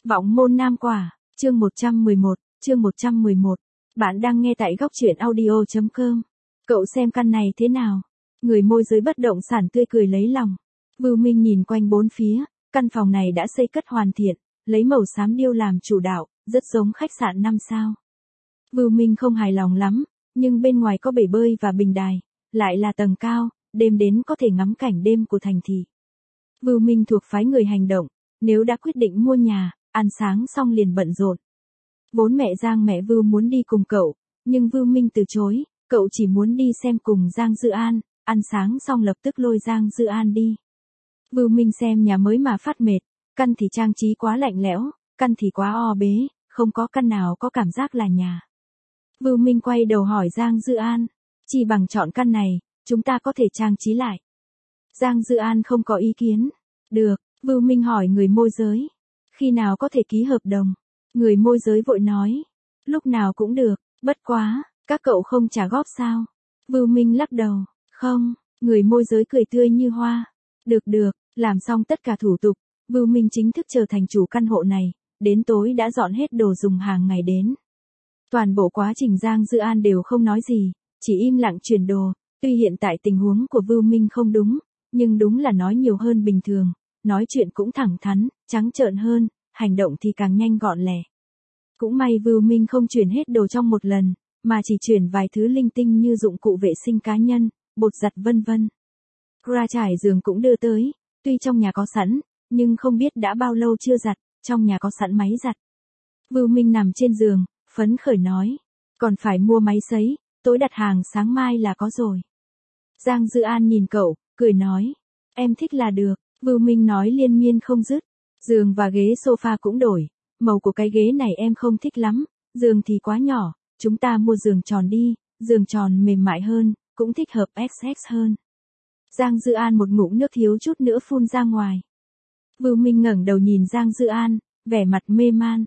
Vọng môn nam quả, chương 111. Bạn đang nghe tại góc truyện audio.com. Cậu xem căn này thế nào? Người môi giới bất động sản tươi cười lấy lòng. Vưu Minh nhìn quanh bốn phía, căn phòng này đã xây cất hoàn thiện, lấy màu xám điêu làm chủ đạo, rất giống khách sạn 5 sao. Vưu Minh không hài lòng lắm, nhưng bên ngoài có bể bơi và bình đài, lại là tầng cao, đêm đến có thể ngắm cảnh đêm của thành thị. Vưu Minh thuộc phái người hành động, nếu đã quyết định mua nhà, ăn sáng xong liền bận rộn. Vốn mẹ Giang mẹ Vưu muốn đi cùng cậu, nhưng Vưu Minh từ chối, cậu chỉ muốn đi xem cùng Giang Dư An, ăn sáng xong lập tức lôi Giang Dư An đi. Vưu Minh xem nhà mới mà phát mệt, căn thì trang trí quá lạnh lẽo, căn thì quá o bế, không có căn nào có cảm giác là nhà. Vưu Minh quay đầu hỏi Giang Dư An, chỉ bằng chọn căn này, chúng ta có thể trang trí lại. Giang Dư An không có ý kiến. Được, Vưu Minh hỏi người môi giới. Khi nào có thể ký hợp đồng? Người môi giới vội nói. Lúc nào cũng được, bất quá, các cậu không trả góp sao? Vưu Minh lắc đầu. Không, người môi giới cười tươi như hoa. Được, làm xong tất cả thủ tục, Vưu Minh chính thức trở thành chủ căn hộ này, đến tối đã dọn hết đồ dùng hàng ngày đến. Toàn bộ quá trình Giang Dư An đều không nói gì, chỉ im lặng chuyển đồ, tuy hiện tại tình huống của Vưu Minh không đúng, nhưng đúng là nói nhiều hơn bình thường, nói chuyện cũng thẳng thắn, trắng trợn hơn, hành động thì càng nhanh gọn lẹ. Cũng may Vưu Minh không chuyển hết đồ trong một lần, mà chỉ chuyển vài thứ linh tinh như dụng cụ vệ sinh cá nhân, bột giặt vân vân. Ra trải giường cũng đưa tới, tuy trong nhà có sẵn, nhưng không biết đã bao lâu chưa giặt, trong nhà có sẵn máy giặt. Vưu Minh nằm trên giường, phấn khởi nói, còn phải mua máy sấy, tối đặt hàng sáng mai là có rồi. Giang Dư An nhìn cậu, cười nói, em thích là được. Vưu Minh nói liên miên không dứt, giường và ghế sofa cũng đổi, màu của cái ghế này em không thích lắm, giường thì quá nhỏ, chúng ta mua giường tròn đi, giường tròn mềm mại hơn, cũng thích hợp XX hơn. Giang Dư An một ngụm nước thiếu chút nữa phun ra ngoài. Vưu Minh ngẩng đầu nhìn Giang Dư An, vẻ mặt mê man.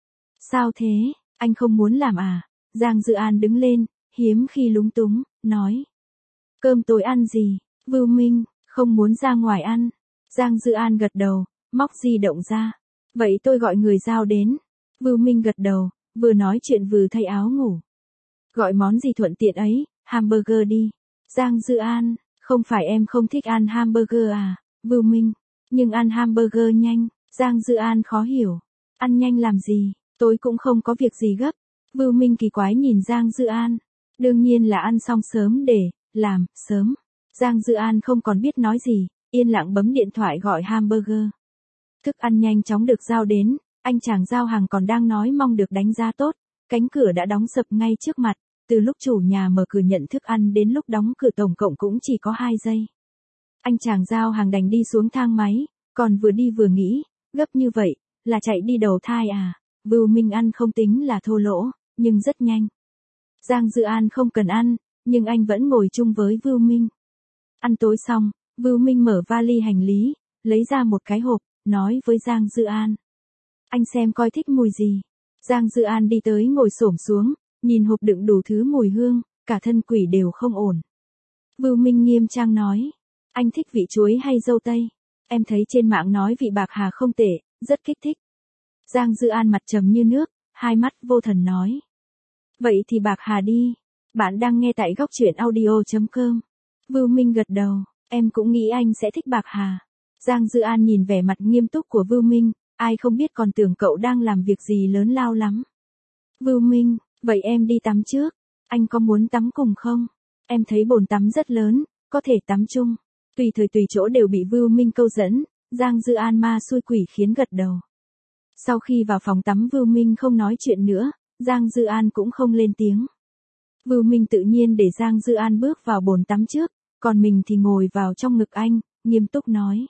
Sao thế, anh không muốn làm à? Giang Dư An đứng lên, hiếm khi lúng túng, nói. Cơm tối ăn gì? Vưu Minh, không muốn ra ngoài ăn. Giang Dư An gật đầu, móc di động ra. Vậy tôi gọi người giao đến. Vưu Minh gật đầu, vừa nói chuyện vừa thay áo ngủ. Gọi món gì thuận tiện ấy, hamburger đi. Giang Dư An, không phải em không thích ăn hamburger à? Vưu Minh, nhưng ăn hamburger nhanh. Giang Dư An khó hiểu. Ăn nhanh làm gì, tôi cũng không có việc gì gấp. Vưu Minh kỳ quái nhìn Giang Dư An. Đương nhiên là ăn xong sớm để làm sớm. Giang Dư An không còn biết nói gì, yên lặng bấm điện thoại gọi hamburger. Thức ăn nhanh chóng được giao đến, anh chàng giao hàng còn đang nói mong được đánh giá tốt, cánh cửa đã đóng sập ngay trước mặt, từ lúc chủ nhà mở cửa nhận thức ăn đến lúc đóng cửa tổng cộng cũng chỉ có 2 giây. Anh chàng giao hàng đành đi xuống thang máy, còn vừa đi vừa nghĩ, gấp như vậy, là chạy đi đầu thai à? Vưu Minh ăn không tính là thô lỗ, nhưng rất nhanh. Giang Dư An không cần ăn, nhưng anh vẫn ngồi chung với Vưu Minh. Ăn tối xong, Vưu Minh mở vali hành lý, lấy ra một cái hộp, nói với Giang Dư An. Anh xem coi thích mùi gì. Giang Dư An đi tới ngồi xổm xuống, nhìn hộp đựng đủ thứ mùi hương, cả thân quỷ đều không ổn. Vưu Minh nghiêm trang nói, anh thích vị chuối hay dâu tây? Em thấy trên mạng nói vị bạc hà không tệ, rất kích thích. Giang Dư An mặt trầm như nước, hai mắt vô thần nói. Vậy thì bạc hà đi. Bạn đang nghe tại góc truyện audio.com. Vưu Minh gật đầu, em cũng nghĩ anh sẽ thích bạc hà. Giang Dư An nhìn vẻ mặt nghiêm túc của Vưu Minh, ai không biết còn tưởng cậu đang làm việc gì lớn lao lắm. Vưu Minh, vậy em đi tắm trước, anh có muốn tắm cùng không? Em thấy bồn tắm rất lớn, có thể tắm chung. Tùy thời tùy chỗ đều bị Vưu Minh câu dẫn, Giang Dư An ma xui quỷ khiến gật đầu. Sau khi vào phòng tắm Vưu Minh không nói chuyện nữa, Giang Dư An cũng không lên tiếng. Vưu Minh tự nhiên để Giang Dư An bước vào bồn tắm trước, còn mình thì ngồi vào trong ngực anh, nghiêm túc nói.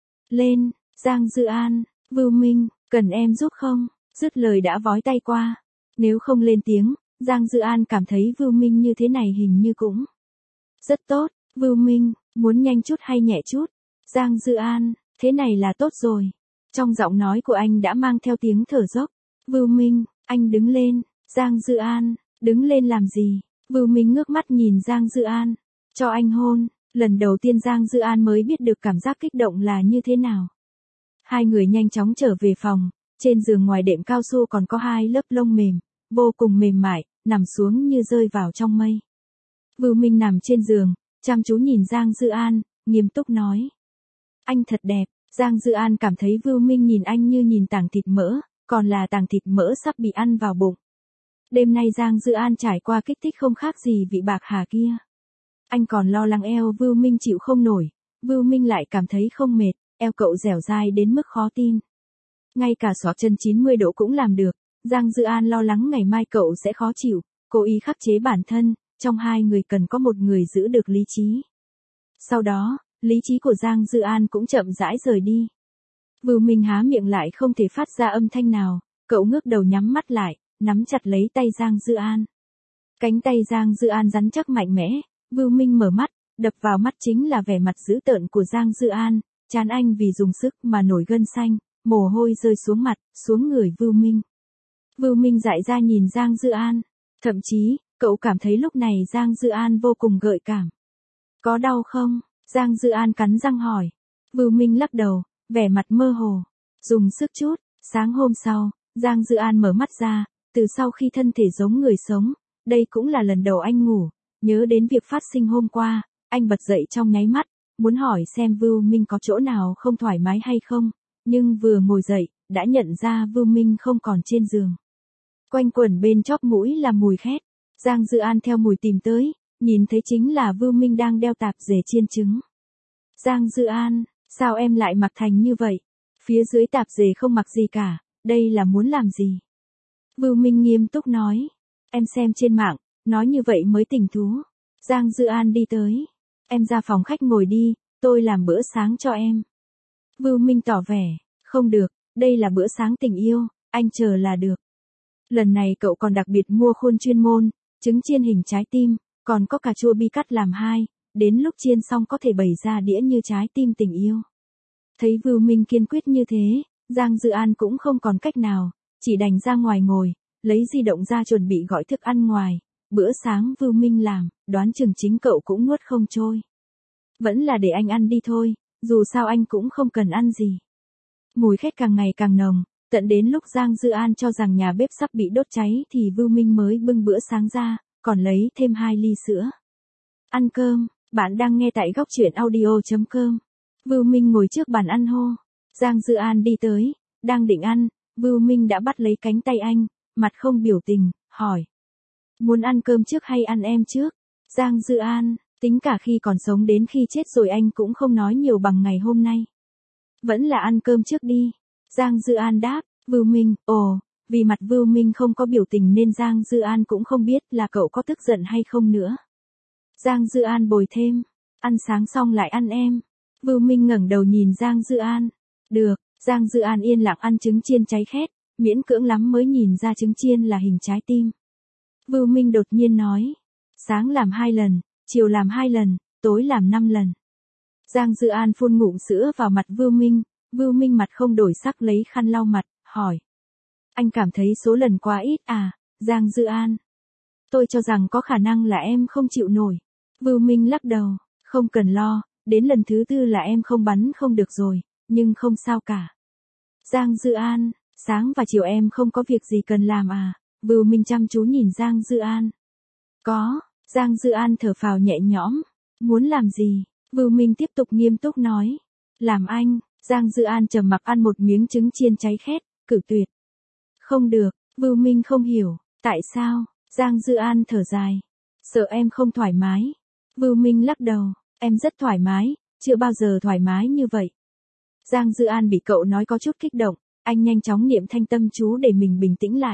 Lên, Giang Dư An, Vưu Minh, cần em giúp không? Dứt lời đã vói tay qua. Nếu không lên tiếng, Giang Dư An cảm thấy Vưu Minh như thế này hình như cũng rất tốt. Vưu Minh, muốn nhanh chút hay nhẹ chút? Giang Dư An, thế này là tốt rồi. Trong giọng nói của anh đã mang theo tiếng thở dốc. Vưu Minh, anh đứng lên. Giang Dư An, đứng lên làm gì? Vưu Minh ngước mắt nhìn Giang Dư An. Cho anh hôn. Lần đầu tiên Giang Dư An mới biết được cảm giác kích động là như thế nào. Hai người nhanh chóng trở về phòng, Trên giường ngoài đệm cao su còn có 2 lớp lông mềm, vô cùng mềm mại, nằm xuống như rơi vào trong mây. Vưu Minh nằm trên giường, chăm chú nhìn Giang Dư An, nghiêm túc nói. Anh thật đẹp. Giang Dư An cảm thấy Vưu Minh nhìn anh như nhìn tảng thịt mỡ, còn là tảng thịt mỡ sắp bị ăn vào bụng. Đêm nay Giang Dư An trải qua kích thích không khác gì vị bạc hà kia. Anh còn lo lắng eo Vưu Minh chịu không nổi, Vưu Minh lại cảm thấy không mệt, eo cậu dẻo dai đến mức khó tin. Ngay cả xoạc chân 90 độ cũng làm được, Giang Dư An lo lắng ngày mai cậu sẽ khó chịu, cố ý khắc chế bản thân, trong hai người cần có một người giữ được lý trí. Sau đó, lý trí của Giang Dư An cũng chậm rãi rời đi. Vưu Minh há miệng lại không thể phát ra âm thanh nào, cậu ngước đầu nhắm mắt lại, nắm chặt lấy tay Giang Dư An. Cánh tay Giang Dư An rắn chắc mạnh mẽ, Vưu Minh mở mắt, đập vào mắt chính là vẻ mặt dữ tợn của Giang Dư An, trán anh vì dùng sức mà nổi gân xanh, mồ hôi rơi xuống mặt, xuống người Vưu Minh. Vưu Minh dại ra nhìn Giang Dư An, thậm chí, cậu cảm thấy lúc này Giang Dư An vô cùng gợi cảm. Có đau không? Giang Dư An cắn răng hỏi. Vưu Minh lắc đầu, vẻ mặt mơ hồ. Dùng sức chút. Sáng hôm sau, Giang Dư An mở mắt ra, từ sau khi thân thể giống người sống, đây cũng là lần đầu anh ngủ. Nhớ đến việc phát sinh hôm qua, anh bật dậy trong nháy mắt, muốn hỏi xem Vưu Minh có chỗ nào không thoải mái hay không, nhưng vừa ngồi dậy, đã nhận ra Vưu Minh không còn trên giường. Quanh quẩn bên chóp mũi là mùi khét. Giang Dư An theo mùi tìm tới, nhìn thấy chính là Vưu Minh đang đeo tạp dề chiên trứng. Giang Dư An, sao em lại mặc thành như vậy? Phía dưới tạp dề không mặc gì cả, đây là muốn làm gì? Vưu Minh nghiêm túc nói. Em xem trên mạng, nói như vậy mới tỉnh thú. Giang Dư An đi tới. Em ra phòng khách ngồi đi, tôi làm bữa sáng cho em. Vưu Minh tỏ vẻ, không được, đây là bữa sáng tình yêu, anh chờ là được. Lần này cậu còn đặc biệt mua khuôn chuyên môn, trứng chiên hình trái tim, còn có cà chua bi cắt làm 2, đến lúc chiên xong có thể bày ra đĩa như trái tim tình yêu. Thấy Vưu Minh kiên quyết như thế, Giang Dư An cũng không còn cách nào, chỉ đành ra ngoài ngồi, lấy di động ra chuẩn bị gọi thức ăn ngoài. Bữa sáng Vưu Minh làm, đoán chừng chính cậu cũng nuốt không trôi. Vẫn là để anh ăn đi thôi, dù sao anh cũng không cần ăn gì. Mùi khét càng ngày càng nồng, tận đến lúc Giang Dư An cho rằng nhà bếp sắp bị đốt cháy thì Vưu Minh mới bưng bữa sáng ra, còn lấy thêm 2 ly sữa. Ăn cơm, bạn đang nghe tại góc truyện audio.com. Vưu Minh ngồi trước bàn ăn hô. Giang Dư An đi tới, đang định ăn, Vưu Minh đã bắt lấy cánh tay anh, mặt không biểu tình, hỏi. Muốn ăn cơm trước hay ăn em trước? Giang Dư An, tính cả khi còn sống đến khi chết rồi anh cũng không nói nhiều bằng ngày hôm nay. Vẫn là ăn cơm trước đi. Giang Dư An đáp, Vưu Minh, vì mặt Vưu Minh không có biểu tình nên Giang Dư An cũng không biết là cậu có tức giận hay không nữa. Giang Dư An bồi thêm, ăn sáng xong lại ăn em. Vưu Minh ngẩng đầu nhìn Giang Dư An. Được, Giang Dư An yên lặng ăn trứng chiên cháy khét, miễn cưỡng lắm mới nhìn ra trứng chiên là hình trái tim. Vưu Minh đột nhiên nói, sáng làm 2 lần, chiều làm 2 lần, tối làm 5 lần. Giang Dư An phun ngụm sữa vào mặt Vưu Minh mặt không đổi sắc lấy khăn lau mặt, hỏi. Anh cảm thấy số lần quá ít à, Giang Dư An? Tôi cho rằng có khả năng là em không chịu nổi. Vưu Minh lắc đầu, không cần lo, đến lần thứ 4 là em không bắn không được rồi, nhưng không sao cả. Giang Dư An, sáng và chiều em không có việc gì cần làm à? Vưu Minh chăm chú nhìn Giang Dư An. Có, Giang Dư An thở phào nhẹ nhõm. Muốn làm gì? Vưu Minh tiếp tục nghiêm túc nói. Làm anh. Giang Dư An trầm mặc ăn một miếng trứng chiên cháy khét, cự tuyệt. Không được, Vưu Minh không hiểu, tại sao? Giang Dư An thở dài. Sợ em không thoải mái. Vưu Minh lắc đầu, em rất thoải mái, chưa bao giờ thoải mái như vậy. Giang Dư An bị cậu nói có chút kích động, anh nhanh chóng niệm thanh tâm chú để mình bình tĩnh lại.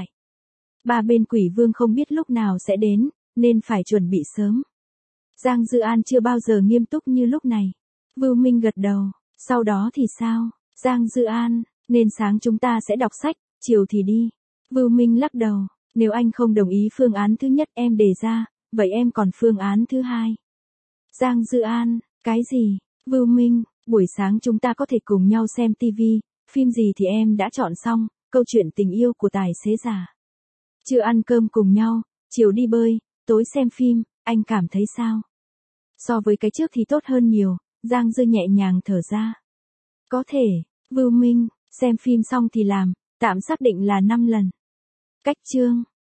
Ba bên quỷ vương không biết lúc nào sẽ đến, nên phải chuẩn bị sớm. Giang Dư An chưa bao giờ nghiêm túc như lúc này. Vưu Minh gật đầu, sau đó thì sao? Giang Dư An, nên sáng chúng ta sẽ đọc sách, chiều thì đi. Vưu Minh lắc đầu, nếu anh không đồng ý phương án thứ nhất em đề ra, vậy em còn phương án thứ 2. Giang Dư An, cái gì? Vưu Minh, buổi sáng chúng ta có thể cùng nhau xem tivi, phim gì thì em đã chọn xong, câu chuyện tình yêu của tài xế già. Trưa ăn cơm cùng nhau, chiều đi bơi, tối xem phim, anh cảm thấy sao? So với cái trước thì tốt hơn nhiều, Giang Dư nhẹ nhàng thở ra. Có thể, Vưu Minh, xem phim xong thì làm, Tạm xác định là 5 lần. Cách chương